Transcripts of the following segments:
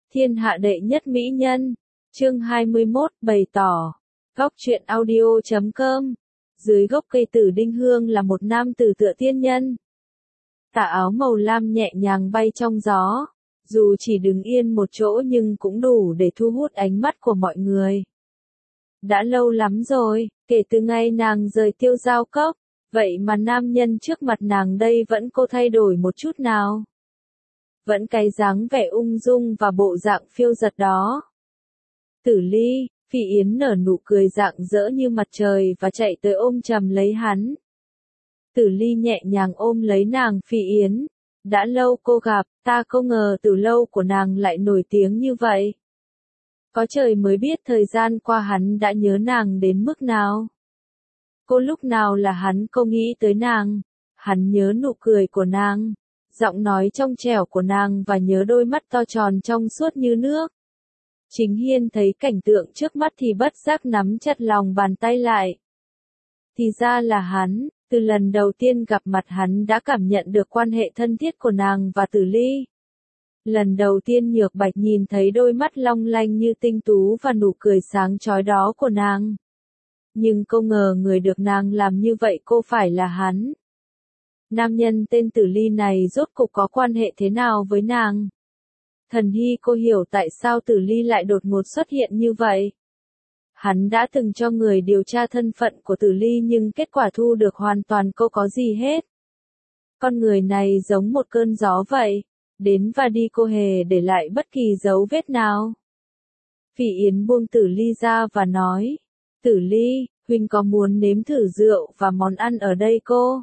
Thiên hạ đệ nhất mỹ nhân. Chương 21, bày tỏ. Góc truyện audio.com. Dưới gốc cây tử đinh hương là một nam tử tựa tiên nhân. Tà áo màu lam nhẹ nhàng bay trong gió. Dù chỉ đứng yên một chỗ nhưng cũng đủ để thu hút ánh mắt của mọi người. Đã lâu lắm rồi, kể từ ngày nàng rời Tiêu Giao Cốc, vậy mà nam nhân trước mặt nàng đây vẫn không thay đổi một chút nào. Vẫn cái dáng vẻ ung dung và bộ dạng phiêu dật đó. Tử Ly, Phỉ Yến nở nụ cười rạng rỡ như mặt trời và chạy tới ôm chầm lấy hắn. Tử Ly nhẹ nhàng ôm lấy nàng. Phỉ Yến, đã lâu cô gặp, ta không ngờ từ lâu của nàng lại nổi tiếng như vậy. Có trời mới biết thời gian qua hắn đã nhớ nàng đến mức nào. Cô lúc nào là hắn không nghĩ tới nàng. Hắn nhớ nụ cười của nàng, giọng nói trong trẻo của nàng và nhớ đôi mắt to tròn trong suốt như nước. Chính Hiên thấy cảnh tượng trước mắt thì bất giác nắm chặt lòng bàn tay lại. Thì ra là hắn, từ lần đầu tiên gặp mặt hắn đã cảm nhận được quan hệ thân thiết của nàng và Tử Ly. Lần đầu tiên Nhược Bạch nhìn thấy đôi mắt long lanh như tinh tú và nụ cười sáng chói đó của nàng. Nhưng không ngờ người được nàng làm như vậy cô phải là hắn. Nam nhân tên Tử Ly này rốt cuộc có quan hệ thế nào với nàng? Thần Hy cô hiểu tại sao Tử Ly lại đột ngột xuất hiện như vậy. Hắn đã từng cho người điều tra thân phận của Tử Ly nhưng kết quả thu được hoàn toàn không có gì hết. Con người này giống một cơn gió vậy, đến và đi cô hề để lại bất kỳ dấu vết nào. Phỉ Yến buông Tử Ly ra và nói, Tử Ly, huynh có muốn nếm thử rượu và món ăn ở đây cô?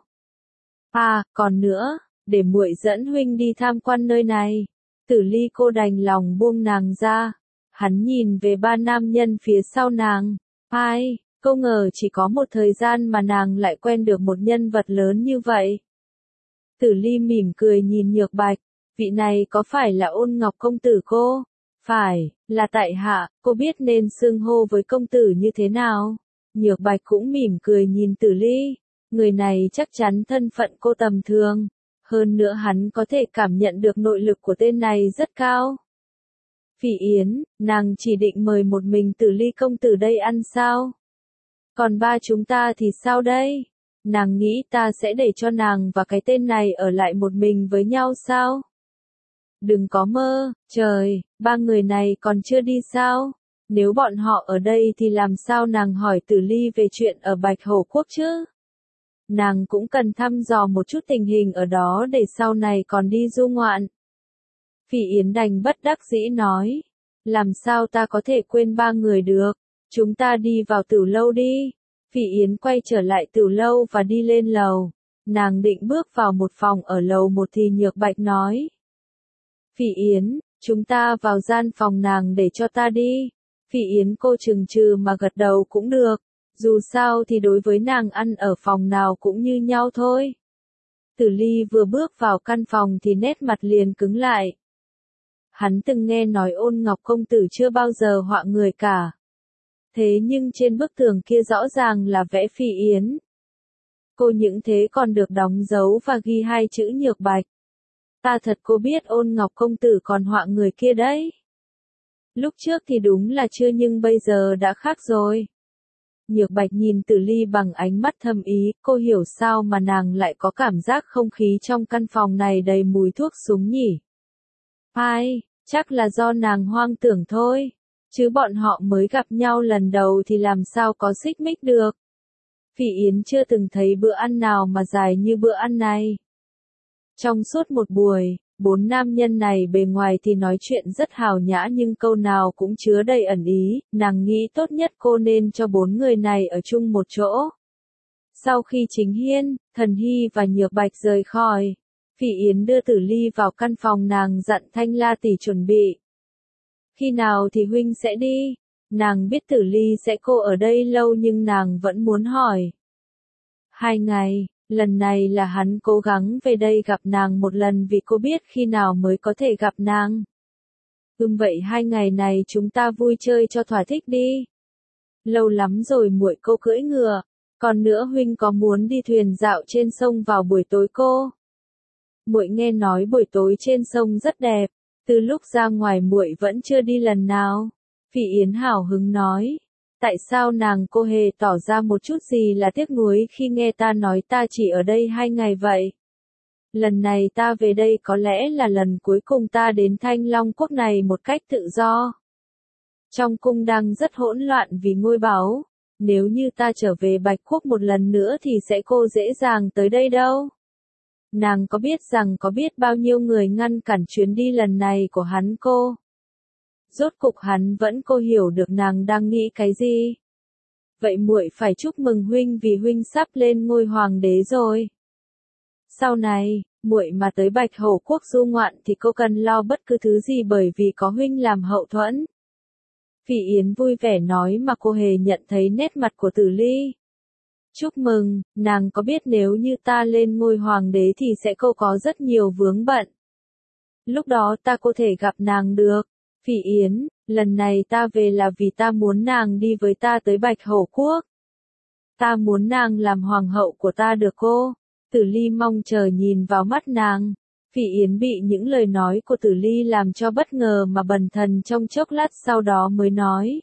À, còn nữa, để muội dẫn huynh đi tham quan nơi này. Tử Ly cô đành lòng buông nàng ra. Hắn nhìn về ba nam nhân phía sau nàng. Ai, không ngờ chỉ có một thời gian mà nàng lại quen được một nhân vật lớn như vậy. Tử Ly mỉm cười nhìn Nhược Bạch. Vị này có phải là Ôn Ngọc công tử cô? Phải, là tại hạ, cô biết nên xưng hô với công tử như thế nào? Nhược Bạch cũng mỉm cười nhìn Tử Ly. Người này chắc chắn thân phận cô tầm thường. Hơn nữa hắn có thể cảm nhận được nội lực của tên này rất cao. Phỉ Yến, nàng chỉ định mời một mình Tử Ly công tử đây ăn sao? Còn ba chúng ta thì sao đây? Nàng nghĩ ta sẽ để cho nàng và cái tên này ở lại một mình với nhau sao? Đừng có mơ, trời, ba người này còn chưa đi sao? Nếu bọn họ ở đây thì làm sao nàng hỏi Tử Ly về chuyện ở Bạch Hổ Quốc chứ? Nàng cũng cần thăm dò một chút tình hình ở đó để sau này còn đi du ngoạn. Phỉ Yến đành bất đắc dĩ nói. Làm sao ta có thể quên ba người được? Chúng ta đi vào tửu lâu đi. Phỉ Yến quay trở lại tửu lâu và đi lên lầu. Nàng định bước vào một phòng ở lầu 1 thì Nhược Bạch nói. Phỉ Yến, chúng ta vào gian phòng nàng để cho ta đi. Phỉ Yến cô chừng chừ mà gật đầu cũng được. Dù sao thì đối với nàng ăn ở phòng nào cũng như nhau thôi. Tử Ly vừa bước vào căn phòng thì nét mặt liền cứng lại. Hắn từng nghe nói Ôn Ngọc công tử chưa bao giờ họa người cả. Thế nhưng trên bức tường kia rõ ràng là vẽ Phỉ Yến. Cô những thế còn được đóng dấu và ghi hai chữ Nhược Bạch. Ta thật cô biết Ôn Ngọc công tử còn họa người kia đấy. Lúc trước thì đúng là chưa nhưng bây giờ đã khác rồi. Nhược Bạch nhìn Tử Ly bằng ánh mắt thâm ý, cô hiểu sao mà nàng lại có cảm giác không khí trong căn phòng này đầy mùi thuốc súng nhỉ. Ai, chắc là do nàng hoang tưởng thôi, chứ bọn họ mới gặp nhau lần đầu thì làm sao có xích mích được. Phỉ Yến chưa từng thấy bữa ăn nào mà dài như bữa ăn này. Trong suốt một buổi, 4 nam nhân này bề ngoài thì nói chuyện rất hào nhã nhưng câu nào cũng chứa đầy ẩn ý, nàng nghĩ tốt nhất cô nên cho 4 người này ở chung một chỗ. Sau khi Chính Hiên, Thần Hy và Nhược Bạch rời khỏi, Phỉ Yến đưa Tử Ly vào căn phòng nàng dặn Thanh La tỷ chuẩn bị. Khi nào thì huynh sẽ đi? Nàng biết Tử Ly sẽ cô ở đây lâu nhưng nàng vẫn muốn hỏi. 2 ngày. Lần này là hắn cố gắng về đây gặp nàng một lần vì cô biết khi nào mới có thể gặp nàng. Vậy 2 ngày này chúng ta vui chơi cho thỏa thích đi. Lâu lắm rồi muội cô cưỡi ngựa. Còn nữa huynh có muốn đi thuyền dạo trên sông vào buổi tối cô? Muội nghe nói buổi tối trên sông rất đẹp. Từ lúc ra ngoài muội vẫn chưa đi lần nào. Phỉ Yến hào hứng nói. Tại sao nàng cô hề tỏ ra một chút gì là tiếc nuối khi nghe ta nói ta chỉ ở đây 2 ngày vậy? Lần này ta về đây có lẽ là lần cuối cùng ta đến Thanh Long Quốc này một cách tự do. Trong cung đang rất hỗn loạn vì ngôi báu. Nếu như ta trở về Bạch Quốc một lần nữa thì sẽ cô dễ dàng tới đây đâu. Nàng có biết bao nhiêu người ngăn cản chuyến đi lần này của hắn cô? Rốt cục hắn vẫn cô hiểu được nàng đang nghĩ cái gì. Vậy muội phải chúc mừng huynh vì huynh sắp lên ngôi hoàng đế rồi. Sau này, muội mà tới Bạch Hổ Quốc du ngoạn thì cô cần lo bất cứ thứ gì bởi vì có huynh làm hậu thuẫn. Phỉ Yến vui vẻ nói mà cô hề nhận thấy nét mặt của Tử Ly. Chúc mừng, nàng có biết nếu như ta lên ngôi hoàng đế thì sẽ cô có rất nhiều vướng bận. Lúc đó ta có thể gặp nàng được. Phỉ Yến, lần này ta về là vì ta muốn nàng đi với ta tới Bạch Hổ Quốc. Ta muốn nàng làm hoàng hậu của ta được cô. Tử Ly mong chờ nhìn vào mắt nàng. Phỉ Yến bị những lời nói của Tử Ly làm cho bất ngờ mà bần thần trong chốc lát sau đó mới nói.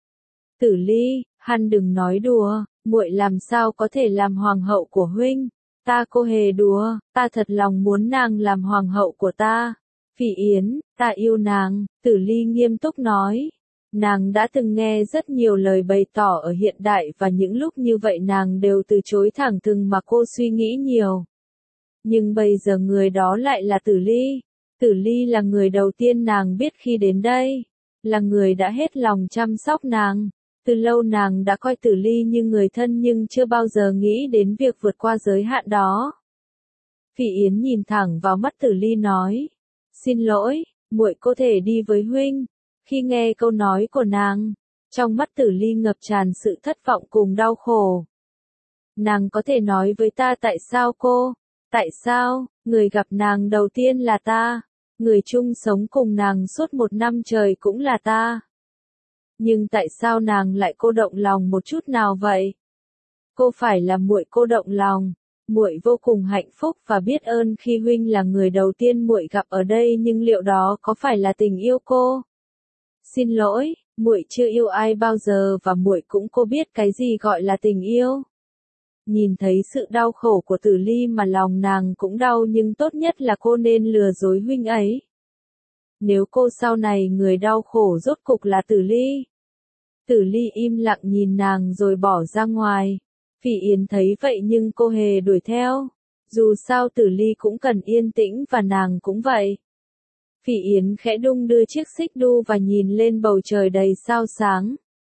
Tử Ly, hắn đừng nói đùa, muội làm sao có thể làm hoàng hậu của huynh? Ta cô hề đùa, ta thật lòng muốn nàng làm hoàng hậu của ta. Phỉ Yến, ta yêu nàng, Tử Ly nghiêm túc nói. Nàng đã từng nghe rất nhiều lời bày tỏ ở hiện đại và những lúc như vậy nàng đều từ chối thẳng thừng mà cô suy nghĩ nhiều. Nhưng bây giờ người đó lại là Tử Ly. Tử Ly là người đầu tiên nàng biết khi đến đây. Là người đã hết lòng chăm sóc nàng. Từ lâu nàng đã coi Tử Ly như người thân nhưng chưa bao giờ nghĩ đến việc vượt qua giới hạn đó. Phỉ Yến nhìn thẳng vào mắt Tử Ly nói. Xin lỗi, muội có thể đi với huynh. Khi nghe câu nói của nàng, trong mắt Tử Ly ngập tràn sự thất vọng cùng đau khổ. Nàng có thể nói với ta tại sao cô? Tại sao, người gặp nàng đầu tiên là ta? Người chung sống cùng nàng suốt 1 năm trời cũng là ta. Nhưng tại sao nàng lại cô động lòng một chút nào vậy? Cô phải là muội cô động lòng. Muội vô cùng hạnh phúc và biết ơn khi huynh là người đầu tiên muội gặp ở đây nhưng liệu đó có phải là tình yêu cô? Xin lỗi, muội chưa yêu ai bao giờ và muội cũng cô biết cái gì gọi là tình yêu. Nhìn thấy sự đau khổ của Tử Ly mà lòng nàng cũng đau nhưng tốt nhất là cô nên lừa dối huynh ấy. Nếu cô sau này người đau khổ rốt cục là Tử Ly. Tử Ly im lặng nhìn nàng rồi bỏ ra ngoài. Phỉ Yến thấy vậy nhưng cô hề đuổi theo. Dù sao Tử Ly cũng cần yên tĩnh và nàng cũng vậy. Phỉ Yến khẽ đung đưa chiếc xích đu và nhìn lên bầu trời đầy sao sáng.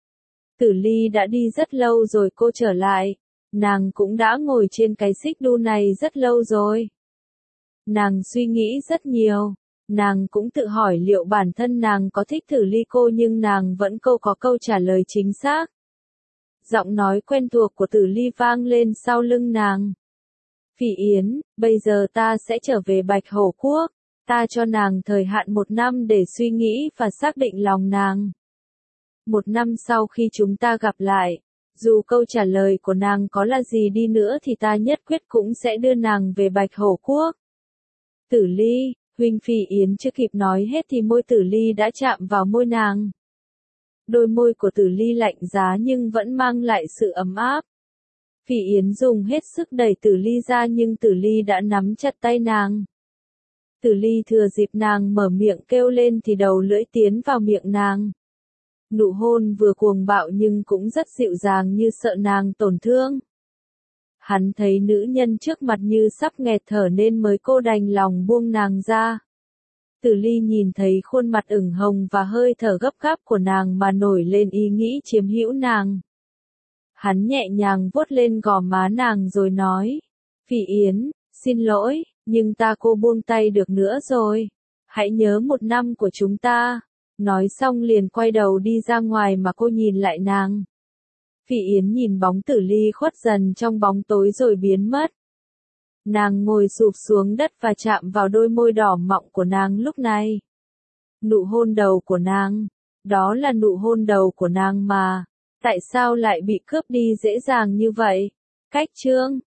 Tử Ly đã đi rất lâu rồi cô trở lại. Nàng cũng đã ngồi trên cái xích đu này rất lâu rồi. Nàng suy nghĩ rất nhiều. Nàng cũng tự hỏi liệu bản thân nàng có thích Tử Ly cô nhưng nàng vẫn có câu trả lời chính xác. Giọng nói quen thuộc của Tử Ly vang lên sau lưng nàng. Phỉ Yến, bây giờ ta sẽ trở về Bạch Hổ Quốc. Ta cho nàng thời hạn 1 năm để suy nghĩ và xác định lòng nàng. 1 năm sau khi chúng ta gặp lại, dù câu trả lời của nàng có là gì đi nữa thì ta nhất quyết cũng sẽ đưa nàng về Bạch Hổ Quốc. Tử Ly, huynh. Phỉ Yến chưa kịp nói hết thì môi Tử Ly đã chạm vào môi nàng. Đôi môi của Tử Ly lạnh giá nhưng vẫn mang lại sự ấm áp. Phỉ Yến dùng hết sức đẩy Tử Ly ra nhưng Tử Ly đã nắm chặt tay nàng. Tử Ly thừa dịp nàng mở miệng kêu lên thì đầu lưỡi tiến vào miệng nàng. Nụ hôn vừa cuồng bạo nhưng cũng rất dịu dàng như sợ nàng tổn thương. Hắn thấy nữ nhân trước mặt như sắp nghẹt thở nên mới cô đành lòng buông nàng ra. Tử Ly nhìn thấy khuôn mặt ửng hồng và hơi thở gấp gáp của nàng mà nổi lên ý nghĩ chiếm hữu nàng. Hắn nhẹ nhàng vuốt lên gò má nàng rồi nói. Phỉ Yến, xin lỗi, nhưng ta cô buông tay được nữa rồi. Hãy nhớ 1 năm của chúng ta. Nói xong liền quay đầu đi ra ngoài mà cô nhìn lại nàng. Phỉ Yến nhìn bóng Tử Ly khuất dần trong bóng tối rồi biến mất. Nàng ngồi sụp xuống đất và chạm vào đôi môi đỏ mọng của nàng lúc này. Nụ hôn đầu của nàng. Đó là nụ hôn đầu của nàng mà. Tại sao lại bị cướp đi dễ dàng như vậy? Cách chương